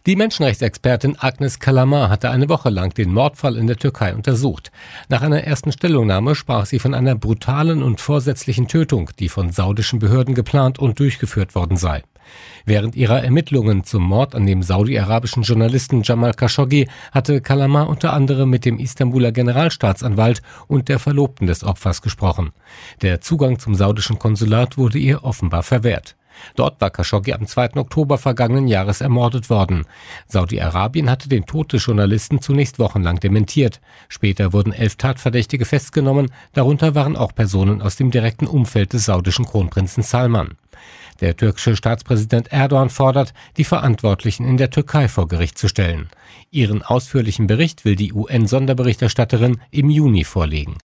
Die Menschenrechtsexpertin Agnes Kalamar hatte eine Woche lang den Mordfall in der Türkei untersucht. Nach einer ersten Stellungnahme sprach sie von einer brutalen und vorsätzlichen Tötung, die von saudischen Behörden geplant und durchgeführt worden sei. Während ihrer Ermittlungen zum Mord an dem saudi-arabischen Journalisten Jamal Khashoggi hatte Kalamar unter anderem mit dem Istanbuler Generalstaatsanwalt und der Verlobten des Opfers gesprochen. Der Zugang zum saudischen Konsulat wurde ihr offenbar verwehrt. Dort war Khashoggi am 2. Oktober vergangenen Jahres ermordet worden. Saudi-Arabien hatte den Tod des Journalisten zunächst wochenlang dementiert. Später wurden 11 Tatverdächtige festgenommen, darunter waren auch Personen aus dem direkten Umfeld des saudischen Kronprinzen Salman. Der türkische Staatspräsident Erdogan fordert, die Verantwortlichen in der Türkei vor Gericht zu stellen. Ihren ausführlichen Bericht will die UN-Sonderberichterstatterin im Juni vorlegen.